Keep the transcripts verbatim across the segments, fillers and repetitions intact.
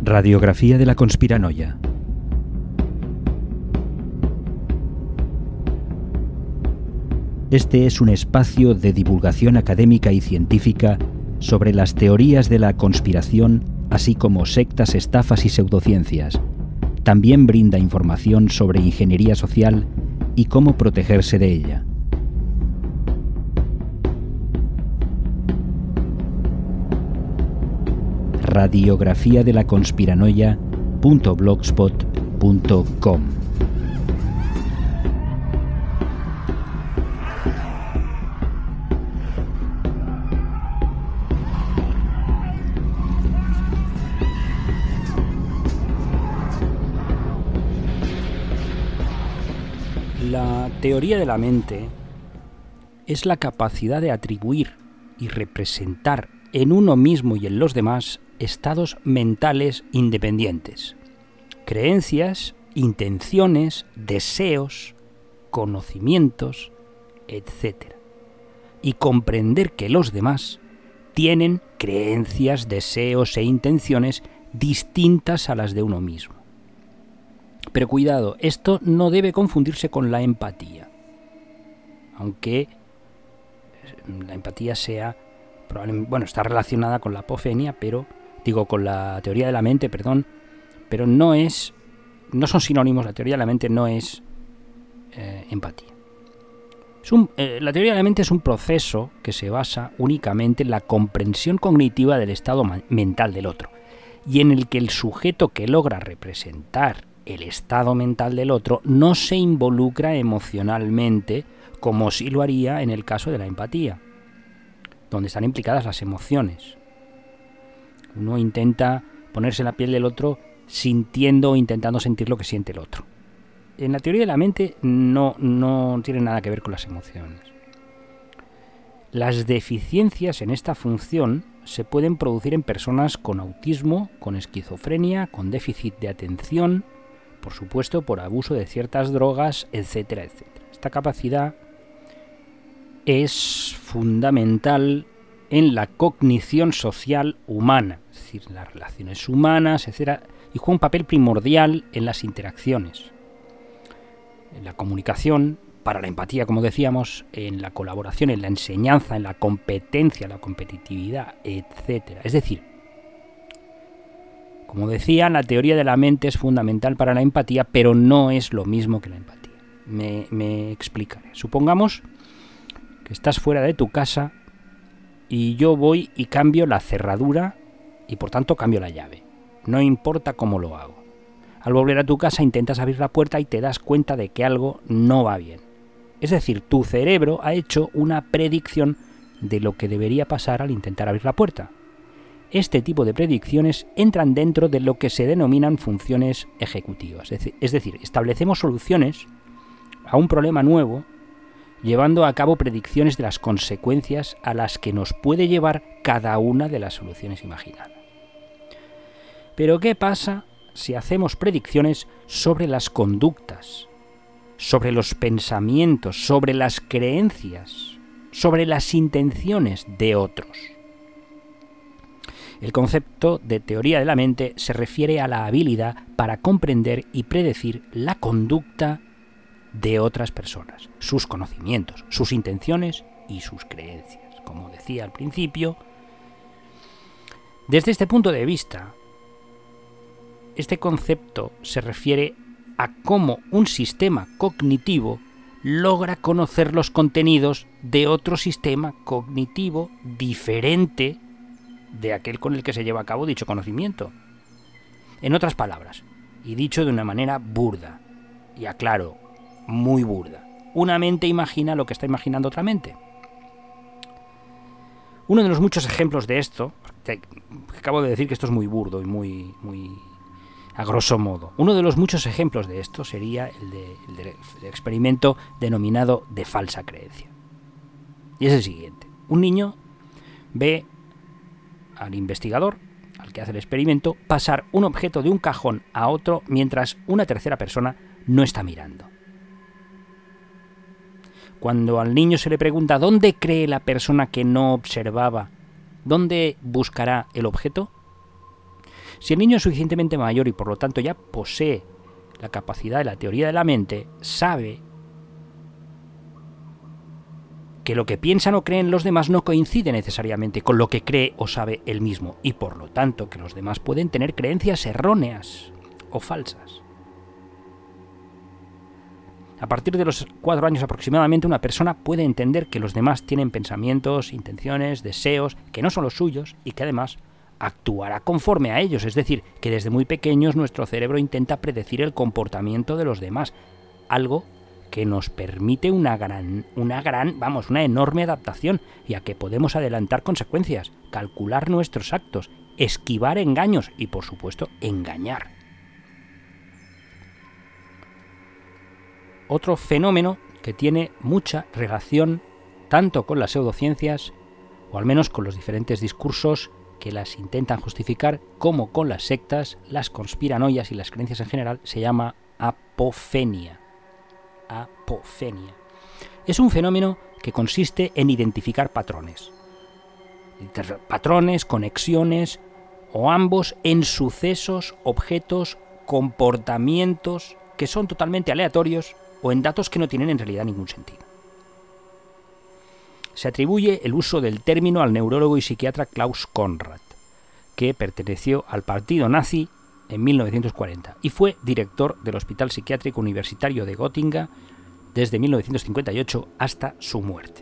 Radiografía de la conspiranoia. Este es un espacio de divulgación académica y científica sobre las teorías de la conspiración, así como sectas, estafas y pseudociencias. También brinda información sobre ingeniería social y cómo protegerse de ella. Radiografía de la conspiranoia punto blogspot punto com. La teoría de la mente es la capacidad de atribuir y representar en uno mismo y en los demás estados mentales independientes, creencias, intenciones, deseos, conocimientos, etcétera, y comprender que los demás tienen creencias, deseos e intenciones distintas a las de uno mismo. Pero cuidado, esto no debe confundirse con la empatía, aunque la empatía sea, probablemente, bueno, está relacionada con la apofenia, pero digo con la teoría de la mente, perdón, pero no es, no son sinónimos. La teoría de la mente no es eh, empatía. Es un, eh, la teoría de la mente es un proceso que se basa únicamente en la comprensión cognitiva del estado ma- mental del otro, y en el que el sujeto que logra representar el estado mental del otro no se involucra emocionalmente como sí lo haría en el caso de la empatía, donde están implicadas las emociones. Uno intenta ponerse en la piel del otro sintiendo o intentando sentir lo que siente el otro. En la teoría de la mente no, no tiene nada que ver con las emociones. Las deficiencias en esta función se pueden producir en personas con autismo, con esquizofrenia, con déficit de atención, por supuesto por abuso de ciertas drogas, etcétera, etcétera. Esta capacidad es fundamental en la cognición social humana, es decir, en las relaciones humanas, etcétera, y juega un papel primordial en las interacciones, en la comunicación, para la empatía, como decíamos, en la colaboración, en la enseñanza, en la competencia, la competitividad, etcétera. Es decir, como decía, la teoría de la mente es fundamental para la empatía, pero no es lo mismo que la empatía. Me, me explicaré. Supongamos que estás fuera de tu casa y yo voy y cambio la cerradura y por tanto cambio la llave. No importa cómo lo hago. Al volver a tu casa intentas abrir la puerta y te das cuenta de que algo no va bien. Es decir, tu cerebro ha hecho una predicción de lo que debería pasar al intentar abrir la puerta. Este tipo de predicciones entran dentro de lo que se denominan funciones ejecutivas. Es decir, establecemos soluciones a un problema nuevo llevando a cabo predicciones de las consecuencias a las que nos puede llevar cada una de las soluciones imaginadas. Pero ¿qué pasa si hacemos predicciones sobre las conductas, sobre los pensamientos, sobre las creencias, sobre las intenciones de otros? El concepto de teoría de la mente se refiere a la habilidad para comprender y predecir la conducta de otras personas, sus conocimientos, sus intenciones y sus creencias. Como decía al principio, desde este punto de vista, este concepto se refiere a cómo un sistema cognitivo logra conocer los contenidos de otro sistema cognitivo diferente de aquel con el que se lleva a cabo dicho conocimiento. En otras palabras, y dicho de una manera burda, y aclaro, muy burda, una mente imagina lo que está imaginando otra mente. Uno de los muchos ejemplos de esto, acabo de decir que esto es muy burdo y muy, muy a grosso modo, uno de los muchos ejemplos de esto sería el, de, el del experimento denominado de falsa creencia. Y es el siguiente: un niño ve al investigador, al que hace el experimento, pasar un objeto de un cajón a otro mientras una tercera persona no está mirando. Cuando al niño se le pregunta ¿dónde cree la persona que no observaba? ¿Dónde buscará el objeto? Si el niño es suficientemente mayor y por lo tanto ya posee la capacidad de la teoría de la mente, sabe que lo que piensan o creen los demás no coincide necesariamente con lo que cree o sabe él mismo, y por lo tanto que los demás pueden tener creencias erróneas o falsas. A partir de los cuatro años aproximadamente, una persona puede entender que los demás tienen pensamientos, intenciones, deseos que no son los suyos y que además actuará conforme a ellos, es decir, que desde muy pequeños nuestro cerebro intenta predecir el comportamiento de los demás, algo que nos permite una gran, una gran, vamos, una enorme adaptación, ya que podemos adelantar consecuencias, calcular nuestros actos, esquivar engaños y, por supuesto, engañar. Otro fenómeno que tiene mucha relación tanto con las pseudociencias, o al menos con los diferentes discursos que las intentan justificar, como con las sectas, las conspiranoias y las creencias en general, se llama apofenia. Apofenia. Es un fenómeno que consiste en identificar patrones. Patrones, conexiones o ambos en sucesos, objetos, comportamientos que son totalmente aleatorios o en datos que no tienen en realidad ningún sentido. Se atribuye el uso del término al neurólogo y psiquiatra Klaus Conrad, que perteneció al partido nazi en mil novecientos cuarenta y fue director del Hospital Psiquiátrico Universitario de Gotinga desde mil novecientos cincuenta y ocho hasta su muerte.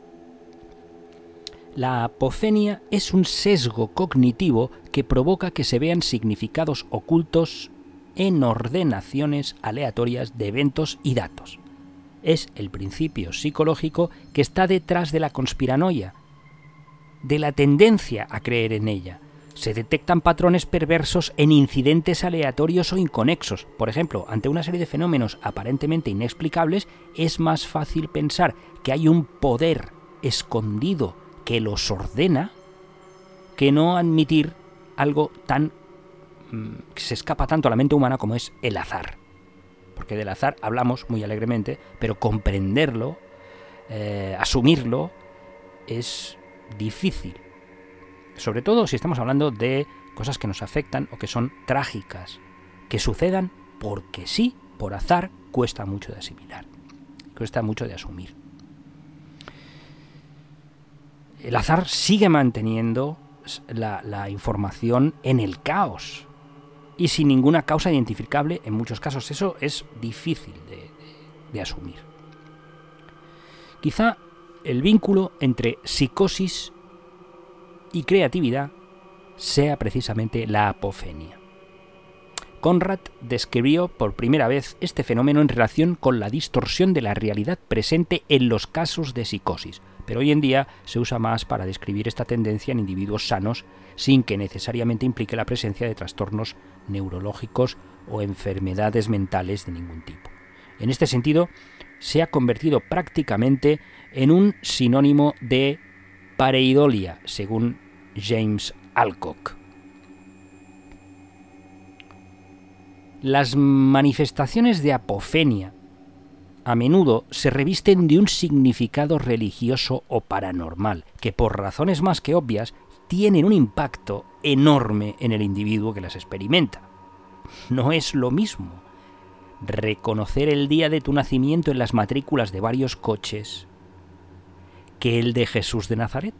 La apofenia es un sesgo cognitivo que provoca que se vean significados ocultos en ordenaciones aleatorias de eventos y datos. Es el principio psicológico que está detrás de la conspiranoia, de la tendencia a creer en ella. Se detectan patrones perversos en incidentes aleatorios o inconexos. Por ejemplo, ante una serie de fenómenos aparentemente inexplicables, es más fácil pensar que hay un poder escondido que los ordena que no admitir algo tan que se escapa tanto a la mente humana como es el azar. Porque del azar hablamos muy alegremente, pero comprenderlo, eh, asumirlo, es difícil. Sobre todo si estamos hablando de cosas que nos afectan o que son trágicas, que sucedan porque sí, por azar, cuesta mucho de asimilar, cuesta mucho de asumir. El azar sigue manteniendo la, la información en el caos y sin ninguna causa identificable en muchos casos. Eso es difícil de, de, de asumir. Quizá el vínculo entre psicosis y creatividad sea precisamente la apofenia. Conrad describió por primera vez este fenómeno en relación con la distorsión de la realidad presente en los casos de psicosis, pero hoy en día se usa más para describir esta tendencia en individuos sanos sin que necesariamente implique la presencia de trastornos neurológicos o enfermedades mentales de ningún tipo. En este sentido, se ha convertido prácticamente en un sinónimo de pareidolia, según James Alcock. Las manifestaciones de apofenia a menudo se revisten de un significado religioso o paranormal, que por razones más que obvias tienen un impacto enorme en el individuo que las experimenta. No es lo mismo reconocer el día de tu nacimiento en las matrículas de varios coches que el de Jesús de Nazaret,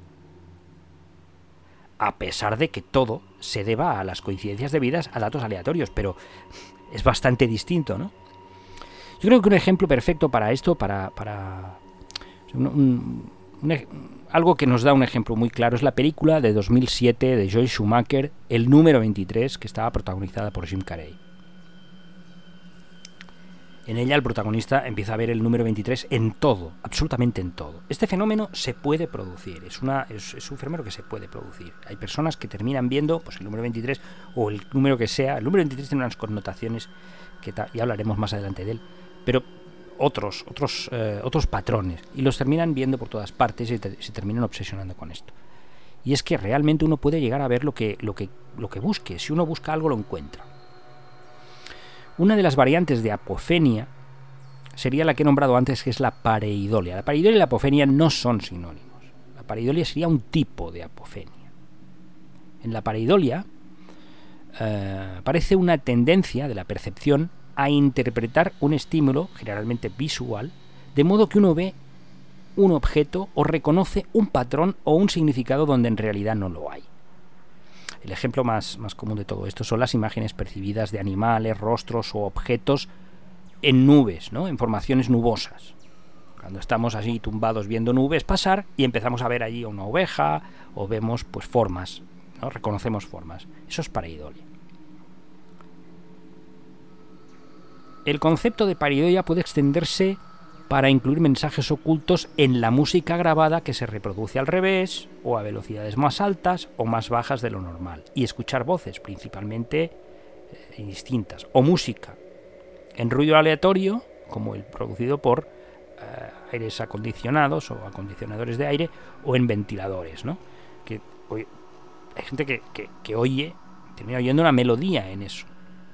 a pesar de que todo se deba a las coincidencias debidas a datos aleatorios, pero es bastante distinto, ¿no? Yo creo que un ejemplo perfecto para esto, para, para un, un, un, algo que nos da un ejemplo muy claro, es la película de dos mil siete de Joel Schumacher, El número veintitrés, que estaba protagonizada por Jim Carrey. En ella el protagonista empieza a ver el número veintitrés en todo, absolutamente en todo. Este fenómeno se puede producir, es, una, es, es un fenómeno que se puede producir. Hay personas que terminan viendo pues, el número veintitrés o el número que sea. El número veintitrés tiene unas connotaciones que ta, ya hablaremos más adelante de él, pero otros, otros, eh, otros patrones, y los terminan viendo por todas partes y te, se terminan obsesionando con esto. Y es que realmente uno puede llegar a ver lo que, lo que, lo que busque. Si uno busca algo, lo encuentra. Una de las variantes de apofenia sería la que he nombrado antes, que es la pareidolia. La pareidolia y la apofenia no son sinónimos. La pareidolia sería un tipo de apofenia. En la pareidolia eh, parece una tendencia de la percepción a interpretar un estímulo, generalmente visual, de modo que uno ve un objeto o reconoce un patrón o un significado donde en realidad no lo hay. El ejemplo más, más común de todo esto son las imágenes percibidas de animales, rostros o objetos en nubes, ¿no? En formaciones nubosas. Cuando estamos así tumbados viendo nubes pasar y empezamos a ver allí una oveja o vemos pues formas, ¿no? Reconocemos formas. Eso es pareidolia. El concepto de pareidolia puede extenderse para incluir mensajes ocultos en la música grabada que se reproduce al revés o a velocidades más altas o más bajas de lo normal, y escuchar voces principalmente eh, distintas, o música en ruido aleatorio como el producido por eh, aires acondicionados o acondicionadores de aire o en ventiladores, ¿no? Que oye, hay gente que, que, que oye, termina oyendo una melodía en eso.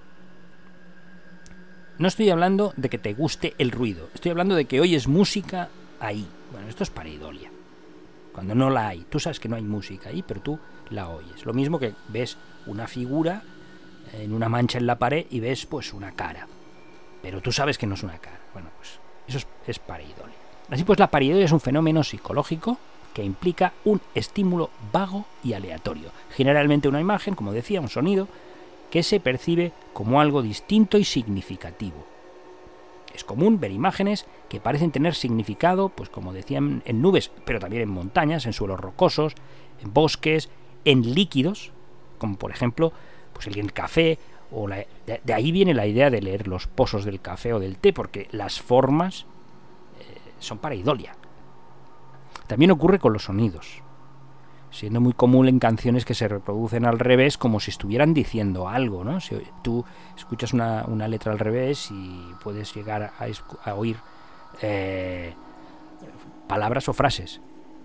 No estoy hablando de que te guste el ruido, estoy hablando de que oyes música ahí. Bueno, esto es pareidolia. Cuando no la hay, tú sabes que no hay música ahí, pero tú la oyes. Lo mismo que ves una figura en una mancha en la pared y ves pues una cara, pero tú sabes que no es una cara. Bueno, pues eso es, es pareidolia. Así pues, la pareidolia es un fenómeno psicológico que implica un estímulo vago y aleatorio. Generalmente una imagen, como decía, un sonido, que se percibe como algo distinto y significativo. Es común ver imágenes que parecen tener significado, pues como decían, en nubes, pero también en montañas, en suelos rocosos, en bosques, en líquidos, como por ejemplo pues el café, o la, de, de ahí viene la idea de leer los pozos del café o del té, porque las formas eh, son pareidolia. También ocurre con los sonidos, siendo muy común en canciones que se reproducen al revés como si estuvieran diciendo algo, ¿no? Si tú escuchas una, una letra al revés y puedes llegar a, a oír eh, palabras o frases.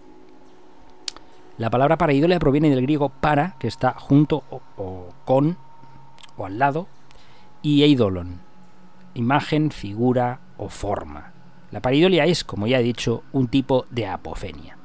La palabra pareidolia proviene del griego para, que está junto o, o con o al lado, y eidolon, imagen, figura o forma. La pareidolia es, como ya he dicho, un tipo de apofenia.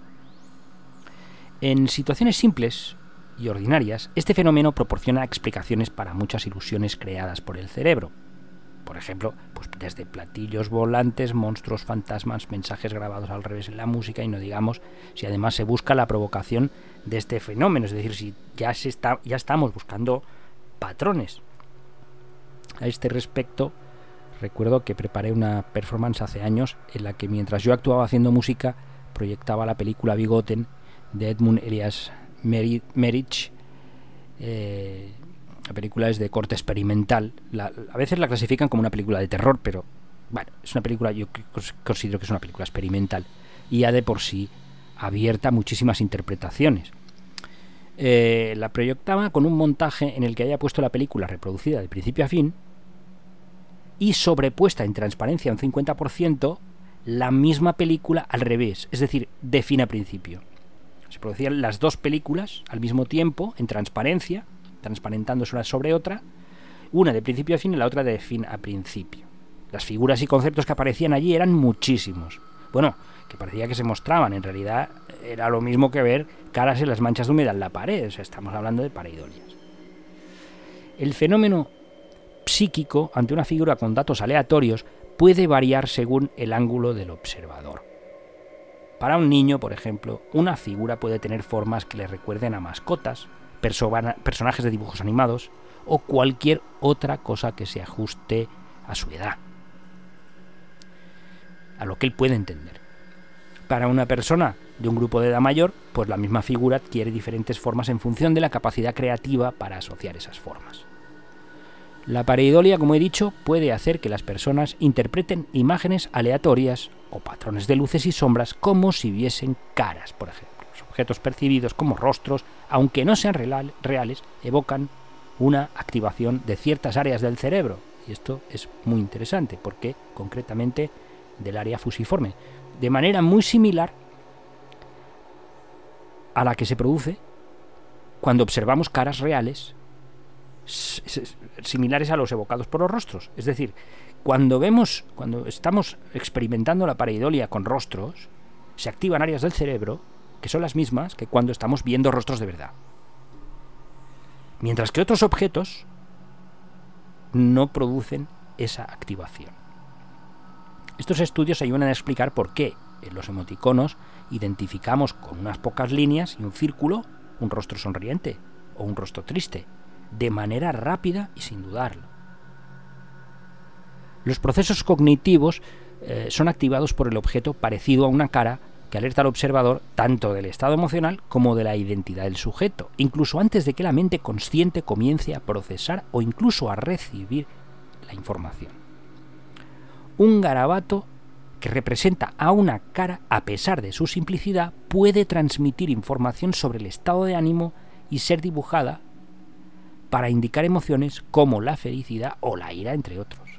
En situaciones simples y ordinarias, este fenómeno proporciona explicaciones para muchas ilusiones creadas por el cerebro. Por ejemplo, pues desde platillos volantes, monstruos, fantasmas, mensajes grabados al revés en la música, y no digamos si además se busca la provocación de este fenómeno, es decir, si ya, se está, ya estamos buscando patrones. A este respecto, recuerdo que preparé una performance hace años en la que mientras yo actuaba haciendo música, proyectaba la película Bigoten de Edmund Elias Merich. Eh, la película es de corte experimental. La, a veces la clasifican como una película de terror, pero bueno, es una película, yo considero que es una película experimental y ya de por sí abierta a muchísimas interpretaciones. Eh, la proyectaba con un montaje en el que haya puesto la película reproducida de principio a fin y sobrepuesta en transparencia un cincuenta por ciento la misma película al revés, es decir, de fin a principio. Se producían las dos películas al mismo tiempo, en transparencia, transparentándose una sobre otra, una de principio a fin y la otra de fin a principio. Las figuras y conceptos que aparecían allí eran muchísimos. Bueno, que parecía que se mostraban, en realidad era lo mismo que ver caras en las manchas de humedad en la pared, o sea, estamos hablando de pareidolias. El fenómeno psíquico ante una figura con datos aleatorios puede variar según el ángulo del observador. Para un niño, por ejemplo, una figura puede tener formas que le recuerden a mascotas, persona, personajes de dibujos animados o cualquier otra cosa que se ajuste a su edad, a lo que él puede entender. Para una persona de un grupo de edad mayor, pues la misma figura adquiere diferentes formas en función de la capacidad creativa para asociar esas formas. La pareidolia, como he dicho, puede hacer que las personas interpreten imágenes aleatorias o patrones de luces y sombras como si viesen caras, por ejemplo. Los objetos percibidos como rostros, aunque no sean real, reales, evocan una activación de ciertas áreas del cerebro. Y esto es muy interesante porque, concretamente, del área fusiforme, de manera muy similar a la que se produce cuando observamos caras reales similares a los evocados por los rostros. Es decir, cuando vemos, cuando estamos experimentando la pareidolia con rostros, se activan áreas del cerebro que son las mismas que cuando estamos viendo rostros de verdad. mientras que otros objetos no producen esa activación. Estos estudios ayudan a explicar por qué en los emoticonos identificamos con unas pocas líneas y un círculo un rostro sonriente o un rostro triste, de manera rápida y sin dudarlo. Los procesos cognitivos eh, son activados por el objeto parecido a una cara que alerta al observador tanto del estado emocional como de la identidad del sujeto, incluso antes de que la mente consciente comience a procesar o incluso a recibir la información. Un garabato que representa a una cara, a pesar de su simplicidad, puede transmitir información sobre el estado de ánimo y ser dibujada para indicar emociones como la felicidad o la ira, entre otros.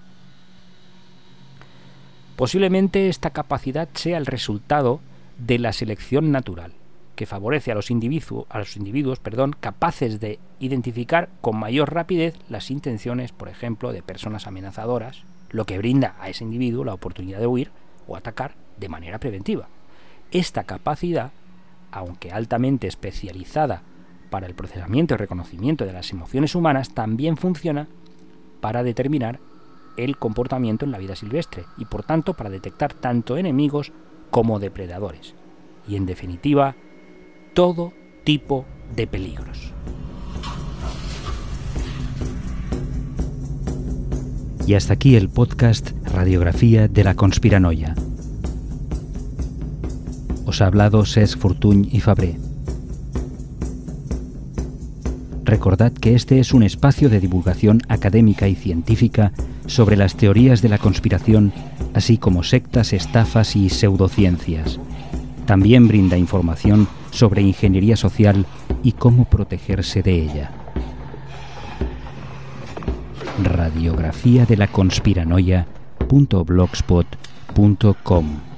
Posiblemente esta capacidad sea el resultado de la selección natural, que favorece a los individuos, a los individuos perdón, capaces de identificar con mayor rapidez las intenciones, por ejemplo, de personas amenazadoras, lo que brinda a ese individuo la oportunidad de huir o atacar de manera preventiva. Esta capacidad, aunque altamente especializada para el procesamiento y reconocimiento de las emociones humanas, también funciona para determinar el comportamiento en la vida silvestre y, por tanto, para detectar tanto enemigos como depredadores y, en definitiva, todo tipo de peligros. Y hasta aquí el podcast Radiografía de la Conspiranoia. Os ha hablado Cesc Fortuny y Fabré. Recordad que este es un espacio de divulgación académica y científica sobre las teorías de la conspiración, así como sectas, estafas y pseudociencias. También brinda información sobre ingeniería social y cómo protegerse de ella. Radiografía de la conspiranoia punto blogspot punto com